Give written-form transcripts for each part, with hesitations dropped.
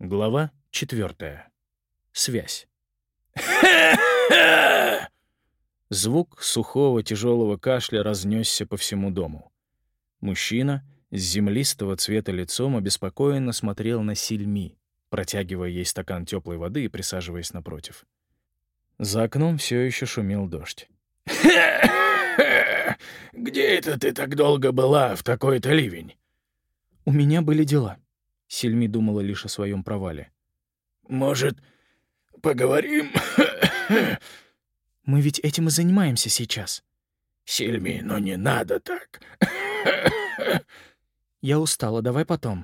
Глава 4. Связь. Звук сухого тяжелого кашля разнесся по всему дому. Мужчина с землистого цвета лицом обеспокоенно смотрел на Сильми, протягивая ей стакан теплой воды и присаживаясь напротив. За окном все еще шумел дождь. «Где это ты так долго была в такой-то ливень?» «У меня были дела». Сильми думала лишь о своем провале. «Может, поговорим?» «Мы ведь этим и занимаемся сейчас». «Сильми, но не надо так». «Я устала, давай потом».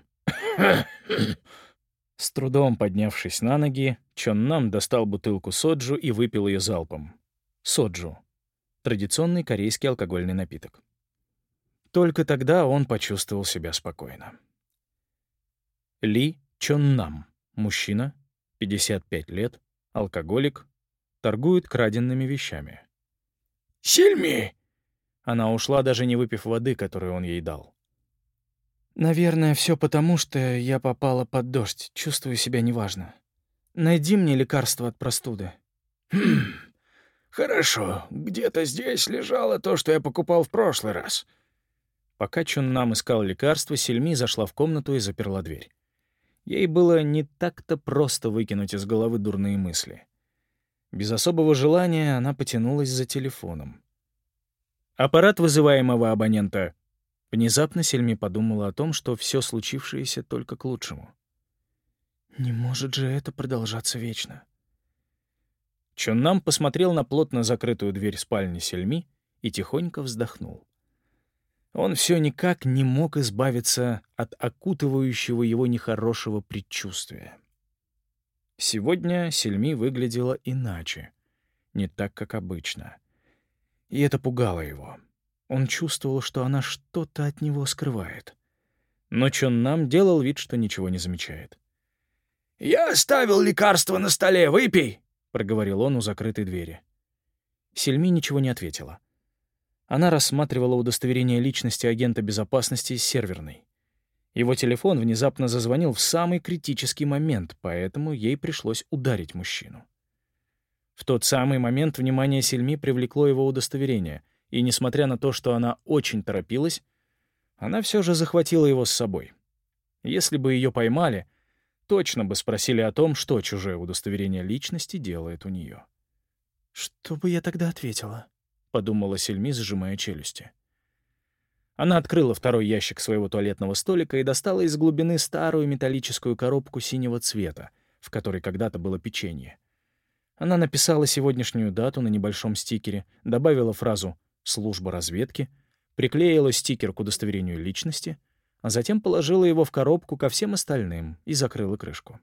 С трудом поднявшись на ноги, Чоннам достал бутылку соджу и выпил ее залпом. Соджу — традиционный корейский алкогольный напиток. Только тогда он почувствовал себя спокойно. Ли Чоннам, мужчина, 55 лет, алкоголик, торгует краденными вещами. «Сильми!» Она ушла, даже не выпив воды, которую он ей дал. «Наверное, все потому, что я попала под дождь, чувствую себя неважно. Найди мне лекарство от простуды». «Хорошо. Где-то здесь лежало то, что я покупал в прошлый раз». Пока Чоннам искал лекарство, Сильми зашла в комнату и заперла дверь. Ей было не так-то просто выкинуть из головы дурные мысли. Без особого желания она потянулась за телефоном. «Аппарат вызываемого абонента». Внезапно Сильми подумала о том, что все случившееся только к лучшему. «Не может же это продолжаться вечно». Чоннам посмотрел на плотно закрытую дверь спальни Сильми и тихонько вздохнул. Он все никак не мог избавиться от окутывающего его нехорошего предчувствия. Сегодня Сильми выглядела иначе, не так, как обычно. И это пугало его. Он чувствовал, что она что-то от него скрывает. Но Чоннам делал вид, что ничего не замечает. «Я оставил лекарство на столе, выпей!» — проговорил он у закрытой двери. Сильми ничего не ответила. Она рассматривала удостоверение личности агента безопасности с серверной. Его телефон внезапно зазвонил в самый критический момент, поэтому ей пришлось ударить мужчину. В тот самый момент внимание Сильми привлекло его удостоверение, и, несмотря на то, что она очень торопилась, она все же захватила его с собой. Если бы ее поймали, точно бы спросили о том, что чужое удостоверение личности делает у нее. «Что бы я тогда ответила?» — подумала Сильми, сжимая челюсти. Она открыла второй ящик своего туалетного столика и достала из глубины старую металлическую коробку синего цвета, в которой когда-то было печенье. Она написала сегодняшнюю дату на небольшом стикере, добавила фразу «служба разведки», приклеила стикер к удостоверению личности, а затем положила его в коробку ко всем остальным и закрыла крышку.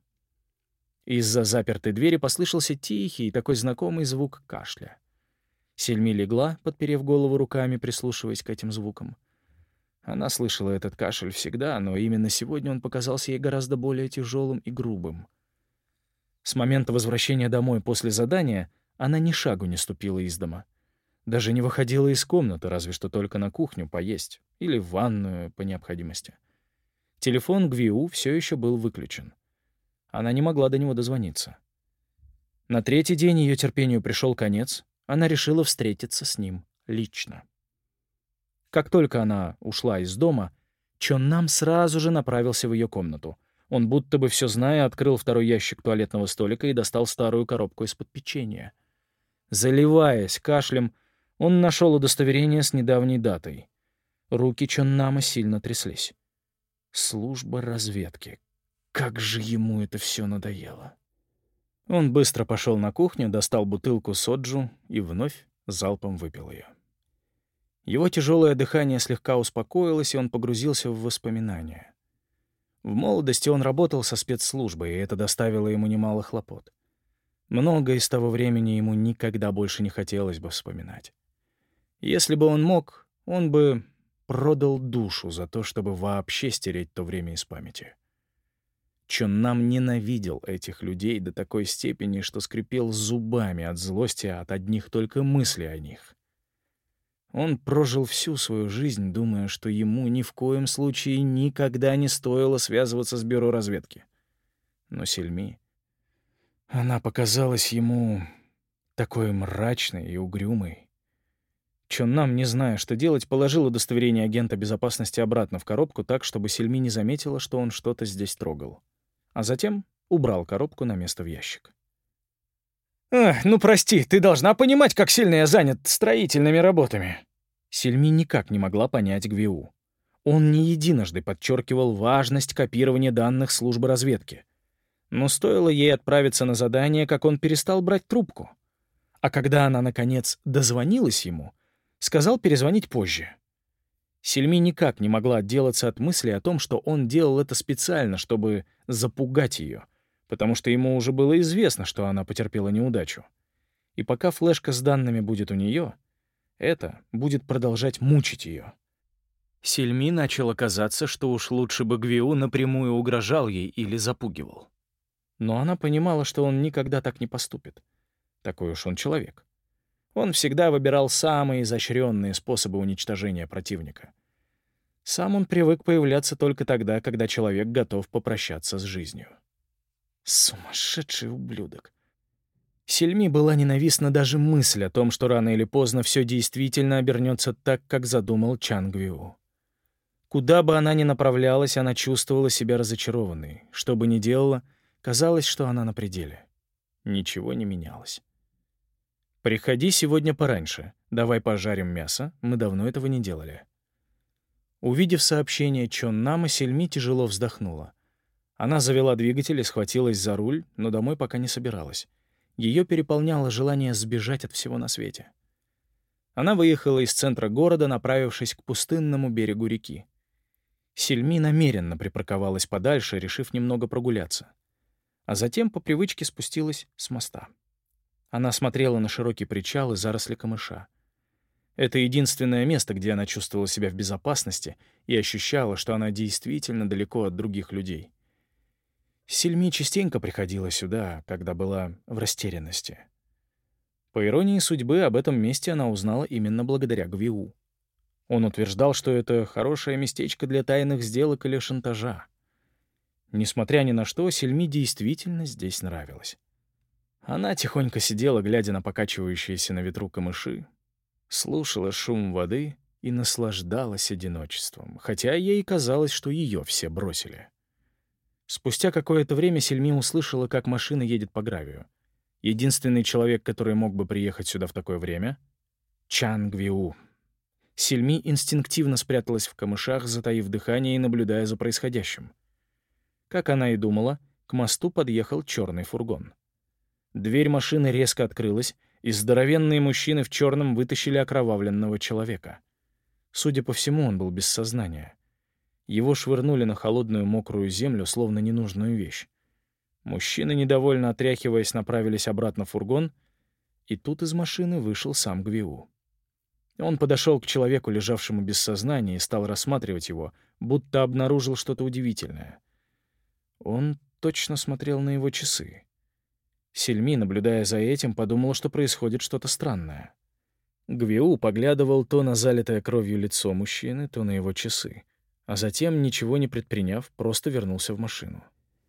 Из-за запертой двери послышался тихий, такой знакомый звук кашля. Сильми легла, подперев голову руками, прислушиваясь к этим звукам. Она слышала этот кашель всегда, но именно сегодня он показался ей гораздо более тяжелым и грубым. С момента возвращения домой после задания она ни шагу не ступила из дома. Даже не выходила из комнаты, разве что только на кухню поесть или в ванную по необходимости. Телефон Гвиу все еще был выключен. Она не могла до него дозвониться. На третий день ее терпению пришел конец. Она решила встретиться с ним лично. Как только она ушла из дома, Чоннам сразу же направился в ее комнату. Он, будто бы все зная, открыл второй ящик туалетного столика и достал старую коробку из-под печенья. Заливаясь кашлем, он нашел удостоверение с недавней датой. Руки Чоннама сильно тряслись. Служба разведки. Как же ему это все надоело. Он быстро пошел на кухню, достал бутылку соджу и вновь залпом выпил ее. Его тяжелое дыхание слегка успокоилось, и он погрузился в воспоминания. В молодости он работал со спецслужбой, и это доставило ему немало хлопот. Многое из того времени ему никогда больше не хотелось бы вспоминать. Если бы он мог, он бы продал душу за то, чтобы вообще стереть то время из памяти. Чоннам ненавидел этих людей до такой степени, что скрипел зубами от злости от одних только мыслей о них. Он прожил всю свою жизнь, думая, что ему ни в коем случае никогда не стоило связываться с бюро разведки. Но Сельми... Она показалась ему такой мрачной и угрюмой. Чоннам, не зная, что делать, положил удостоверение агента безопасности обратно в коробку так, чтобы Сельми не заметила, что он что-то здесь трогал. А затем убрал коробку на место в ящик. «Ну прости, ты должна понимать, как сильно я занят строительными работами». Сельми никак не могла понять Гвиу. Он не единожды подчеркивал важность копирования данных службы разведки. Но стоило ей отправиться на задание, как он перестал брать трубку. А когда она, наконец, дозвонилась ему, сказал перезвонить позже. Сельми никак не могла отделаться от мысли о том, что он делал это специально, чтобы запугать ее, потому что ему уже было известно, что она потерпела неудачу. И пока флешка с данными будет у нее, это будет продолжать мучить ее. Сельми начало казаться, что уж лучше бы Гвиу напрямую угрожал ей или запугивал. Но она понимала, что он никогда так не поступит. Такой уж он человек. Он всегда выбирал самые изощренные способы уничтожения противника. Сам он привык появляться только тогда, когда человек готов попрощаться с жизнью. Сумасшедший ублюдок. Сельми была ненавистна даже мысль о том, что рано или поздно все действительно обернется так, как задумал Чан Гвиу. Куда бы она ни направлялась, она чувствовала себя разочарованной. Что бы ни делала, казалось, что она на пределе. Ничего не менялось. «Приходи сегодня пораньше. Давай пожарим мясо. Мы давно этого не делали». Увидев сообщение Чоннама, Сельми тяжело вздохнула. Она завела двигатель и схватилась за руль, но домой пока не собиралась. Ее переполняло желание сбежать от всего на свете. Она выехала из центра города, направившись к пустынному берегу реки. Сельми намеренно припарковалась подальше, решив немного прогуляться. А затем по привычке спустилась с моста. Она смотрела на широкий причал и заросли камыша. Это единственное место, где она чувствовала себя в безопасности и ощущала, что она действительно далеко от других людей. Сельми частенько приходила сюда, когда была в растерянности. По иронии судьбы, об этом месте она узнала именно благодаря Гвиу. Он утверждал, что это хорошее местечко для тайных сделок или шантажа. Несмотря ни на что, Сельми действительно здесь нравилось. Она тихонько сидела, глядя на покачивающиеся на ветру камыши, слушала шум воды и наслаждалась одиночеством, хотя ей казалось, что ее все бросили. Спустя какое-то время Сельми услышала, как машина едет по гравию. Единственный человек, который мог бы приехать сюда в такое время — Чан Гвиу. Сельми инстинктивно спряталась в камышах, затаив дыхание и наблюдая за происходящим. Как она и думала, к мосту подъехал черный фургон. Дверь машины резко открылась, и здоровенные мужчины в черном вытащили окровавленного человека. Судя по всему, он был без сознания. Его швырнули на холодную мокрую землю, словно ненужную вещь. Мужчины, недовольно отряхиваясь, направились обратно в фургон, и тут из машины вышел сам Гвиу. Он подошел к человеку, лежавшему без сознания, и стал рассматривать его, будто обнаружил что-то удивительное. Он точно смотрел на его часы. Сельми, наблюдая за этим, подумала, что происходит что-то странное. Гвиу поглядывал то на залитое кровью лицо мужчины, то на его часы, а затем, ничего не предприняв, просто вернулся в машину.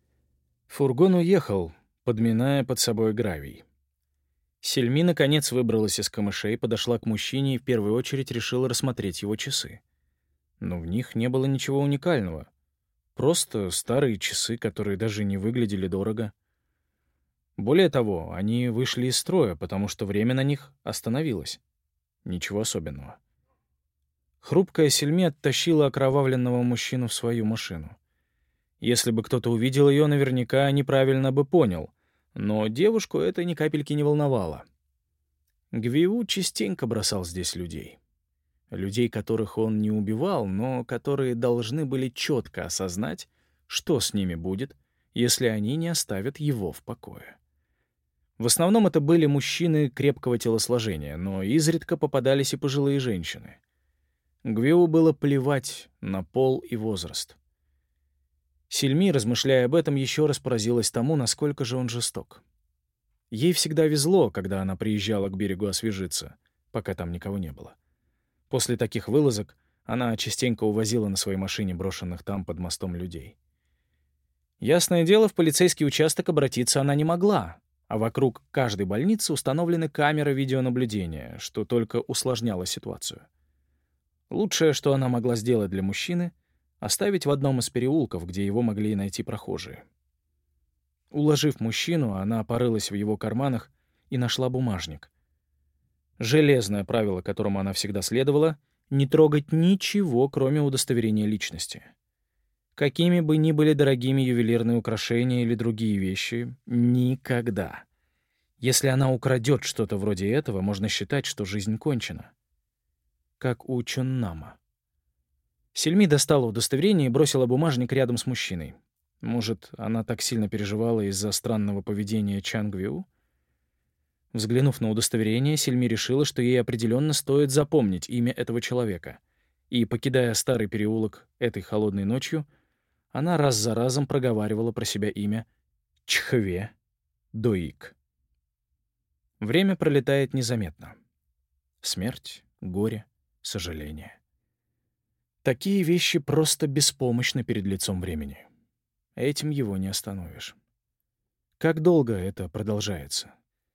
Фургон уехал, подминая под собой гравий. Сельми, наконец, выбралась из камышей, подошла к мужчине и в первую очередь решила рассмотреть его часы. Но в них не было ничего уникального. Просто старые часы, которые даже не выглядели дорого. Более того, они вышли из строя, потому что время на них остановилось. Ничего особенного. Хрупкая Сельми оттащила окровавленного мужчину в свою машину. Если бы кто-то увидел ее, наверняка неправильно бы понял, но девушку это ни капельки не волновало. Гвиу частенько бросал здесь людей. Людей, которых он не убивал, но которые должны были четко осознать, что с ними будет, если они не оставят его в покое. В основном это были мужчины крепкого телосложения, но изредка попадались и пожилые женщины. Гвиу было плевать на пол и возраст. Сельми, размышляя об этом, еще раз поразилась тому, насколько же он жесток. Ей всегда везло, когда она приезжала к берегу освежиться, пока там никого не было. После таких вылазок она частенько увозила на своей машине брошенных там под мостом людей. Ясное дело, в полицейский участок обратиться она не могла, а вокруг каждой больницы установлены камеры видеонаблюдения, что только усложняло ситуацию. Лучшее, что она могла сделать для мужчины — оставить в одном из переулков, где его могли найти прохожие. Уложив мужчину, она порылась в его карманах и нашла бумажник. Железное правило, которому она всегда следовала — не трогать ничего, кроме удостоверения личности. Какими бы ни были дорогими ювелирные украшения или другие вещи, никогда. Если она украдет что-то вроде этого, можно считать, что жизнь кончена. Как у Чоннама. Сельми достала удостоверение и бросила бумажник рядом с мужчиной. Может, она так сильно переживала из-за странного поведения Чангвю? Взглянув на удостоверение, Сельми решила, что ей определенно стоит запомнить имя этого человека. И, покидая старый переулок этой холодной ночью, она раз за разом проговаривала про себя имя Чхве Доик. Время пролетает незаметно. Смерть, горе, сожаление. Такие вещи просто беспомощны перед лицом времени. Этим его не остановишь. Как долго это продолжается?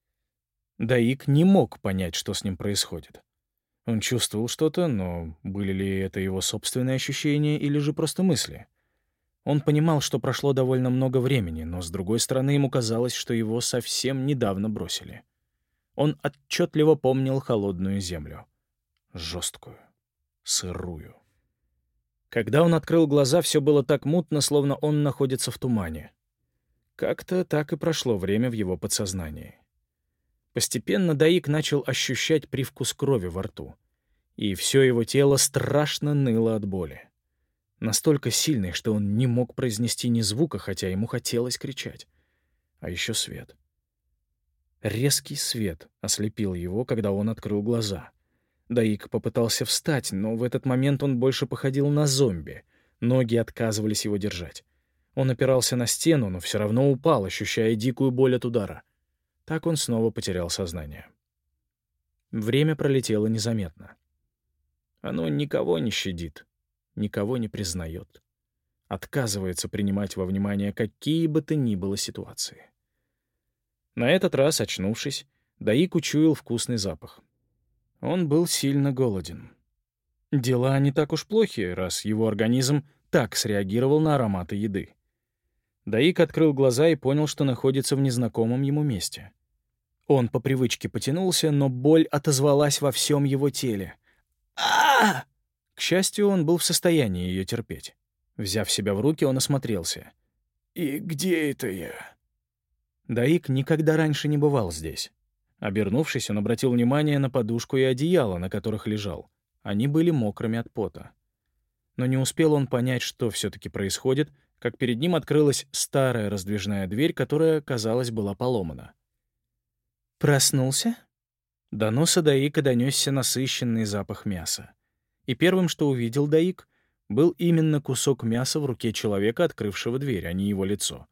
Даик не мог понять, что с ним происходит. Он чувствовал что-то, но были ли это его собственные ощущения или же просто мысли? Он понимал, что прошло довольно много времени, но, с другой стороны, ему казалось, что его совсем недавно бросили. Он отчетливо помнил холодную землю. Жесткую, сырую. Когда он открыл глаза, все было так мутно, словно он находится в тумане. Как-то так и прошло время в его подсознании. Постепенно Даик начал ощущать привкус крови во рту, и все его тело страшно ныло от боли. Настолько сильной, что он не мог произнести ни звука, хотя ему хотелось кричать. А еще свет. Резкий свет ослепил его, когда он открыл глаза. Даик попытался встать, но в этот момент он больше походил на зомби. Ноги отказывались его держать. Он опирался на стену, но все равно упал, ощущая дикую боль от удара. Так он снова потерял сознание. Время пролетело незаметно. Оно никого не щадит, никого не признает. Отказывается принимать во внимание какие бы то ни было ситуации. На этот раз, очнувшись, Даик учуял вкусный запах. Он был сильно голоден. Дела не так уж плохи, раз его организм так среагировал на ароматы еды. Даик открыл глаза и понял, что находится в незнакомом ему месте. Он по привычке потянулся, но боль отозвалась во всем его теле. а К счастью, он был в состоянии ее терпеть. Взяв себя в руки, он осмотрелся. «И где это я?» Даик никогда раньше не бывал здесь. Обернувшись, он обратил внимание на подушку и одеяло, на которых лежал. Они были мокрыми от пота. Но не успел он понять, что все-таки происходит, как перед ним открылась старая раздвижная дверь, которая, казалось, была поломана. «Проснулся?» До носа Даика донесся насыщенный запах мяса. И первым, что увидел Даик, был именно кусок мяса в руке человека, открывшего дверь, а не его лицо.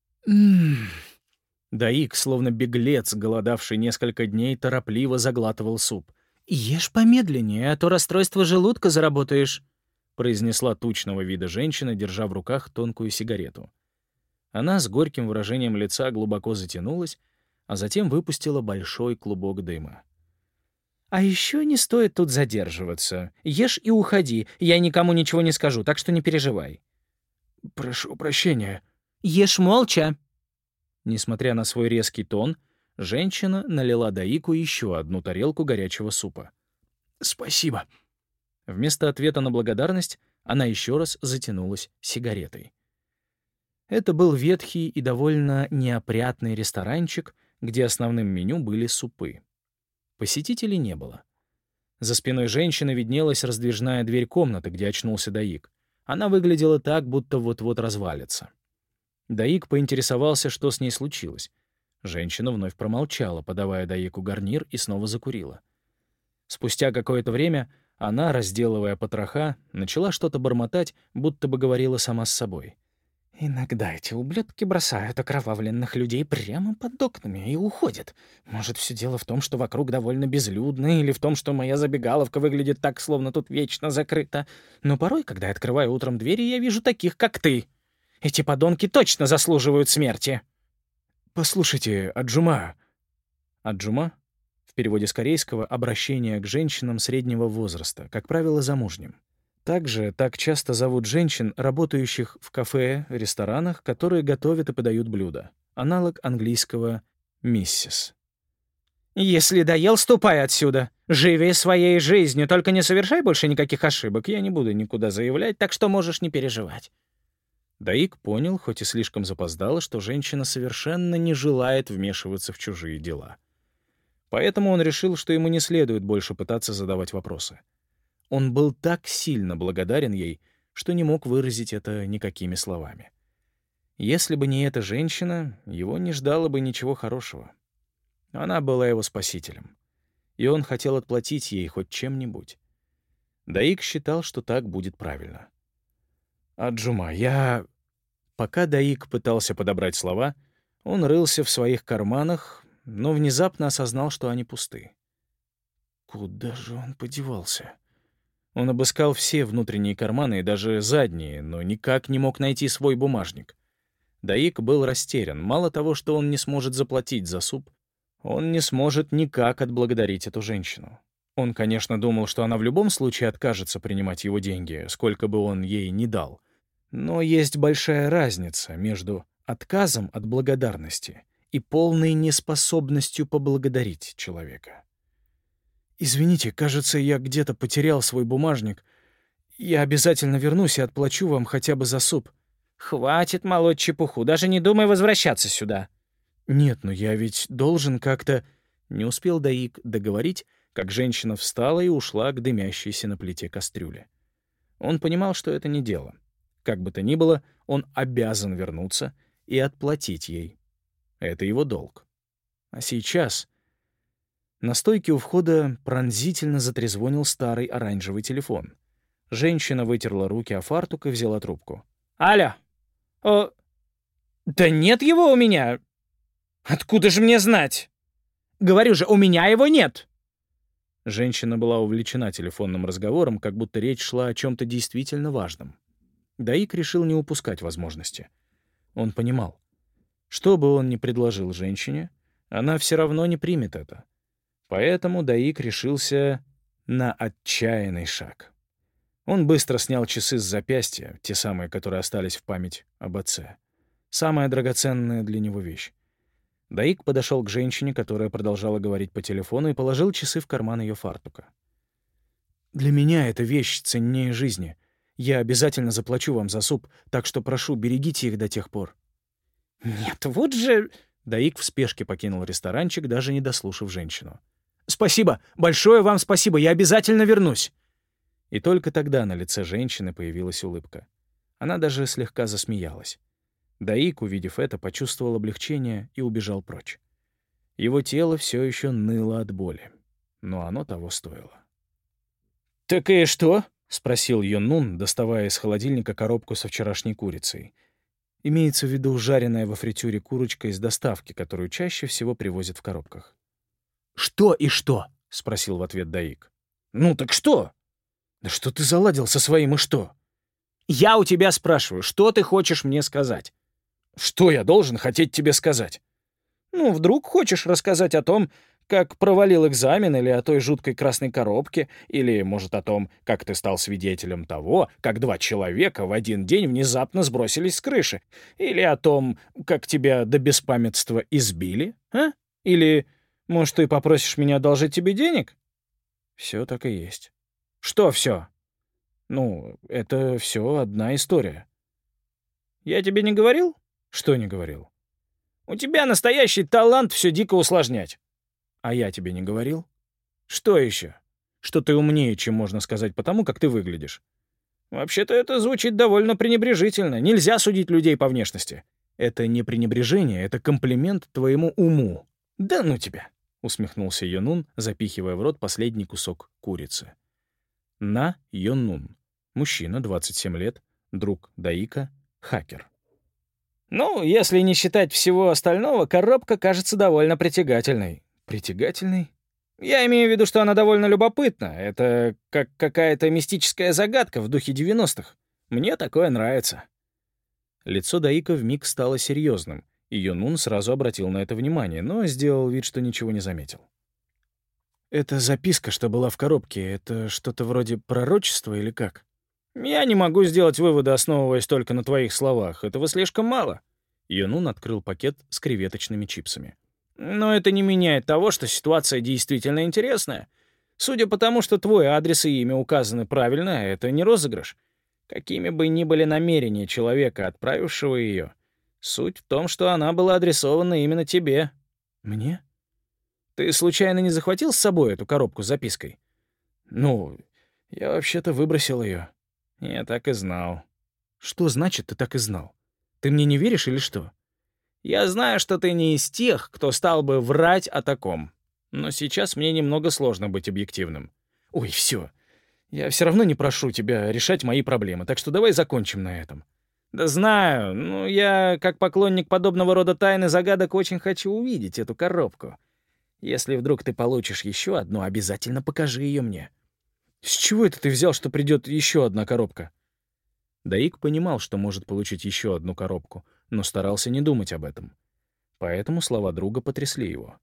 Даик, словно беглец, голодавший несколько дней, торопливо заглатывал суп. «Ешь помедленнее, а то расстройство желудка заработаешь», — произнесла тучного вида женщина, держа в руках тонкую сигарету. Она с горьким выражением лица глубоко затянулась, а затем выпустила большой клубок дыма. «А еще не стоит тут задерживаться. Ешь и уходи. Я никому ничего не скажу, так что не переживай». «Прошу прощения». «Ешь молча». Несмотря на свой резкий тон, женщина налила Даику еще одну тарелку горячего супа. «Спасибо». Вместо ответа на благодарность она еще раз затянулась сигаретой. Это был ветхий и довольно неопрятный ресторанчик, где основным меню были супы. Посетителей не было. За спиной женщины виднелась раздвижная дверь комнаты, где очнулся Даик. Она выглядела так, будто вот-вот развалится. Даик поинтересовался, что с ней случилось. Женщина вновь промолчала, подавая Даику гарнир, и снова закурила. Спустя какое-то время она, разделывая потроха, начала что-то бормотать, будто бы говорила сама с собой. «Иногда эти ублюдки бросают окровавленных людей прямо под окнами и уходят. Может, все дело в том, что вокруг довольно безлюдно, или в том, что моя забегаловка выглядит так, словно тут вечно закрыта. Но порой, когда я открываю утром двери, я вижу таких, как ты. Эти подонки точно заслуживают смерти. Послушайте, Аджума. Аджума в переводе с корейского обращение к женщинам среднего возраста, как правило, замужним. Также так часто зовут женщин, работающих в кафе, ресторанах, которые готовят и подают блюда. Аналог английского «миссис». «Если доел, ступай отсюда. Живи своей жизнью, только не совершай больше никаких ошибок. Я не буду никуда заявлять, так что можешь не переживать». Даик понял, хоть и слишком запоздало, что женщина совершенно не желает вмешиваться в чужие дела. Поэтому он решил, что ему не следует больше пытаться задавать вопросы. Он был так сильно благодарен ей, что не мог выразить это никакими словами. Если бы не эта женщина, его не ждало бы ничего хорошего. Она была его спасителем, и он хотел отплатить ей хоть чем-нибудь. Даик считал, что так будет правильно. «Аджума, я...» Пока Даик пытался подобрать слова, он рылся в своих карманах, но внезапно осознал, что они пусты. Куда же он подевался? Он обыскал все внутренние карманы и даже задние, но никак не мог найти свой бумажник. Даик был растерян. Мало того, что он не сможет заплатить за суп, он не сможет никак отблагодарить эту женщину. Он, конечно, думал, что она в любом случае откажется принимать его деньги, сколько бы он ей ни дал. Но есть большая разница между отказом от благодарности и полной неспособностью поблагодарить человека. «Извините, кажется, я где-то потерял свой бумажник. Я обязательно вернусь и отплачу вам хотя бы за суп». «Хватит молоть чепуху, даже не думай возвращаться сюда». «Нет, но я ведь должен как-то...» Не успел Даик договорить, как женщина встала и ушла к дымящейся на плите кастрюле. Он понимал, что это не дело. Как бы то ни было, он обязан вернуться и отплатить ей. Это его долг. А сейчас... На стойке у входа пронзительно затрезвонил старый оранжевый телефон. Женщина вытерла руки о фартук и взяла трубку. «Алло! Да нет его у меня! Откуда же мне знать? Говорю же, у меня его нет!» Женщина была увлечена телефонным разговором, как будто речь шла о чем-то действительно важном. Даик решил не упускать возможности. Он понимал, что бы он ни предложил женщине, она все равно не примет это. Поэтому Даик решился на отчаянный шаг. Он быстро снял часы с запястья, те самые, которые остались в память об отце. Самая драгоценная для него вещь. Даик подошел к женщине, которая продолжала говорить по телефону, и положил часы в карман ее фартука. «Для меня эта вещь ценнее жизни. Я обязательно заплачу вам за суп, так что прошу, берегите их до тех пор». «Нет, вот же...» Даик в спешке покинул ресторанчик, даже не дослушав женщину. «Спасибо! Большое вам спасибо! Я обязательно вернусь!» И только тогда на лице женщины появилась улыбка. Она даже слегка засмеялась. Даик, увидев это, почувствовал облегчение и убежал прочь. Его тело все еще ныло от боли, но оно того стоило. «Так и что?» — спросил Йоннун, доставая из холодильника коробку со вчерашней курицей. Имеется в виду жареная во фритюре курочка из доставки, которую чаще всего привозят в коробках. «Что и что?» — спросил в ответ Даик. «Ну так что?» «Да что ты заладил со своим и что?» «Я у тебя спрашиваю, что ты хочешь мне сказать?» «Что я должен хотеть тебе сказать?» «Ну, вдруг хочешь рассказать о том, как провалил экзамен, или о той жуткой красной коробке, или, может, о том, как ты стал свидетелем того, как два человека в один день внезапно сбросились с крыши, или о том, как тебя до беспамятства избили, а? Или, может, ты попросишь меня одолжить тебе денег?» «Все так и есть». «Что все?» «Ну, это все одна история». «Я тебе не говорил?» «Что не говорил?» «У тебя настоящий талант все дико усложнять». «А я тебе не говорил?» «Что еще?» «Что ты умнее, чем можно сказать потому, как ты выглядишь». «Вообще-то это звучит довольно пренебрежительно. Нельзя судить людей по внешности». «Это не пренебрежение, это комплимент твоему уму». «Да ну тебя!» — усмехнулся Йоннун, запихивая в рот последний кусок курицы. На Йоннун. Мужчина, 27 лет, друг Даика, хакер. «Ну, если не считать всего остального, коробка кажется довольно притягательной». «Притягательной?» «Я имею в виду, что она довольно любопытна. Это как какая-то мистическая загадка в духе 90-х. Мне такое нравится». Лицо Даика вмиг стало серьезным, и Юнун сразу обратил на это внимание, но сделал вид, что ничего не заметил. «Эта записка, что была в коробке, это что-то вроде пророчества или как?» «Я не могу сделать выводы, основываясь только на твоих словах. Этого слишком мало». Юнун открыл пакет с креветочными чипсами. «Но это не меняет того, что ситуация действительно интересная. Судя по тому, что твой адрес и имя указаны правильно, это не розыгрыш. Какими бы ни были намерения человека, отправившего ее, суть в том, что она была адресована именно тебе». «Мне? Ты случайно не захватил с собой эту коробку с запиской?» «Ну, я вообще-то выбросил ее». «Я так и знал». «Что значит, ты так и знал? Ты мне не веришь или что?» «Я знаю, что ты не из тех, кто стал бы врать о таком. Но сейчас мне немного сложно быть объективным». «Ой, все. Я все равно не прошу тебя решать мои проблемы, так что давай закончим на этом». «Да знаю. Ну, я, как поклонник подобного рода тайн и загадок, очень хочу увидеть эту коробку. Если вдруг ты получишь еще одну, обязательно покажи ее мне». «С чего это ты взял, что придет еще одна коробка?» Даик понимал, что может получить еще одну коробку, но старался не думать об этом. Поэтому слова друга потрясли его.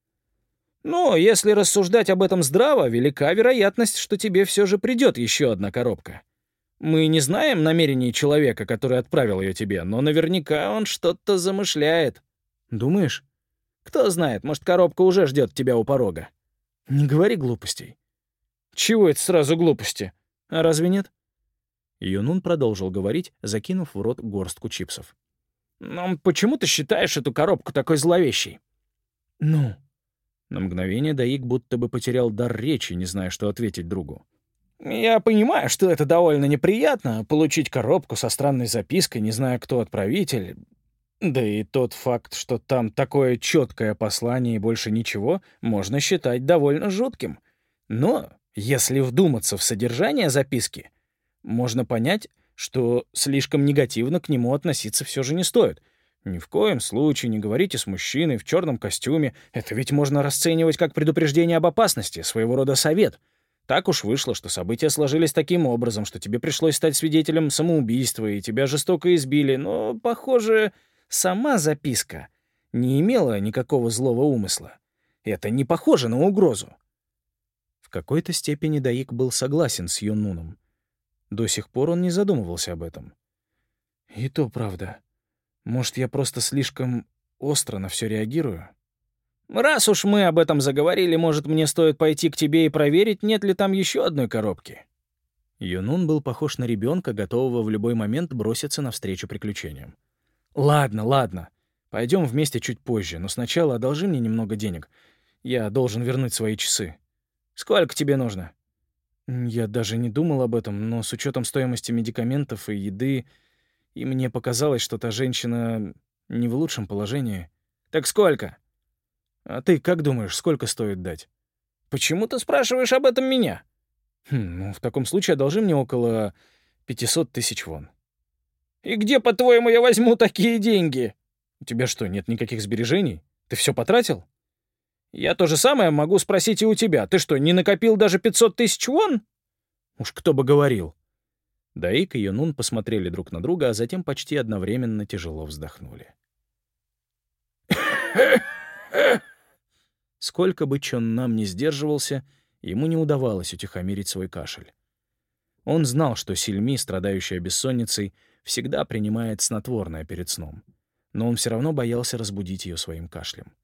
«Ну, если рассуждать об этом здраво, велика вероятность, что тебе все же придет еще одна коробка. Мы не знаем намерений человека, который отправил ее тебе, но наверняка он что-то замышляет». «Думаешь?» «Кто знает, может, коробка уже ждет тебя у порога». «Не говори глупостей». «Чего это сразу глупости? А разве нет?» Юнун продолжил говорить, закинув в рот горстку чипсов. «Ну, почему ты считаешь эту коробку такой зловещей?» «Ну?» На мгновение Даик будто бы потерял дар речи, не зная, что ответить другу. «Я понимаю, что это довольно неприятно — получить коробку со странной запиской, не зная, кто отправитель. Да и тот факт, что там такое четкое послание и больше ничего, можно считать довольно жутким. Но если вдуматься в содержание записки, можно понять, что слишком негативно к нему относиться все же не стоит. Ни в коем случае не говорите с мужчиной в черном костюме. Это ведь можно расценивать как предупреждение об опасности, своего рода совет. Так уж вышло, что события сложились таким образом, что тебе пришлось стать свидетелем самоубийства, и тебя жестоко избили. Но, похоже, сама записка не имела никакого злого умысла. Это не похоже на угрозу. В какой-то степени Даик был согласен с Юнуном. До сих пор он не задумывался об этом. И то правда. Может, я просто слишком остро на все реагирую? Раз уж мы об этом заговорили, может, мне стоит пойти к тебе и проверить, нет ли там еще одной коробки? Юнун был похож на ребенка, готового в любой момент броситься навстречу приключениям. «Ладно, ладно. Пойдем вместе чуть позже, но сначала одолжи мне немного денег. Я должен вернуть свои часы». «Сколько тебе нужно?» Я даже не думал об этом, но с учетом стоимости медикаментов и еды, и мне показалось, что та женщина не в лучшем положении. «Так сколько?» «А ты как думаешь, сколько стоит дать?» «Почему ты спрашиваешь об этом меня?» Ну, в таком случае одолжи мне около 500 тысяч вон». «И где, по-твоему, я возьму такие деньги?» «У тебя что, нет никаких сбережений? Ты все потратил?» «Я то же самое могу спросить и у тебя. Ты что, не накопил даже 500 тысяч вон?» «Уж кто бы говорил». Даик и Юнун посмотрели друг на друга, а затем почти одновременно тяжело вздохнули. Сколько бы Чон Нам ни сдерживался, ему не удавалось утихомирить свой кашель. Он знал, что Сильми, страдающая бессонницей, всегда принимает снотворное перед сном, но он все равно боялся разбудить ее своим кашлем.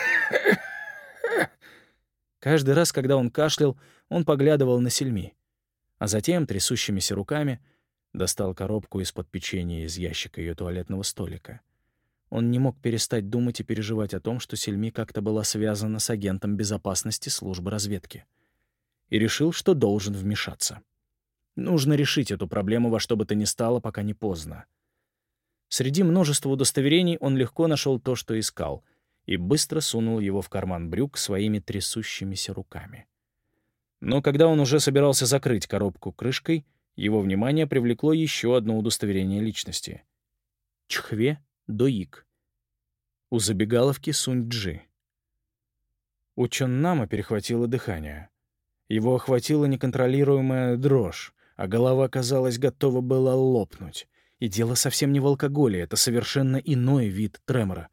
Каждый раз, когда он кашлял, он поглядывал на Сильми, а затем трясущимися руками достал коробку из-под печенья из ящика ее туалетного столика. Он не мог перестать думать и переживать о том, что Сильми как-то была связана с агентом безопасности службы разведки. И решил, что должен вмешаться. Нужно решить эту проблему во что бы то ни стало, пока не поздно. Среди множества удостоверений он легко нашел то, что искал, и быстро сунул его в карман брюк своими трясущимися руками. Но когда он уже собирался закрыть коробку крышкой, его внимание привлекло еще одно удостоверение личности. Чхве Доик. У забегаловки Сунь-Джи. У Чон-Нама перехватило дыхание. Его охватила неконтролируемая дрожь, а голова, казалось, готова была лопнуть. И дело совсем не в алкоголе, это совершенно иной вид тремора.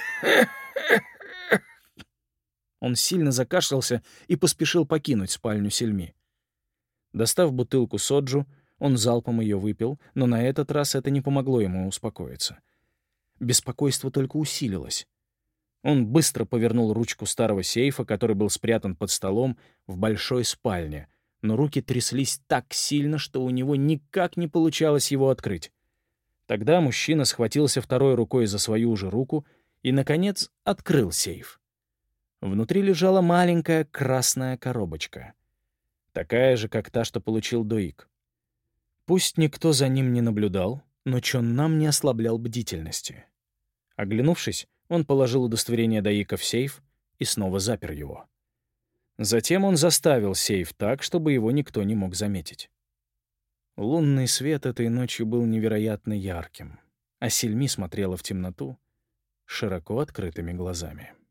Он сильно закашлялся и поспешил покинуть спальню Сельми. Достав бутылку соджу, он залпом ее выпил, но на этот раз это не помогло ему успокоиться. Беспокойство только усилилось. Он быстро повернул ручку старого сейфа, который был спрятан под столом в большой спальне, но руки тряслись так сильно, что у него никак не получалось его открыть. Тогда мужчина схватился второй рукой за свою же руку и, наконец, открыл сейф. Внутри лежала маленькая красная коробочка. Такая же, как та, что получил Доик. Пусть никто за ним не наблюдал, но Чон Нам не ослаблял бдительности. Оглянувшись, он положил удостоверение Доика в сейф и снова запер его. Затем он заставил сейф так, чтобы его никто не мог заметить. Лунный свет этой ночью был невероятно ярким, а Сельми смотрела в темноту широко открытыми глазами.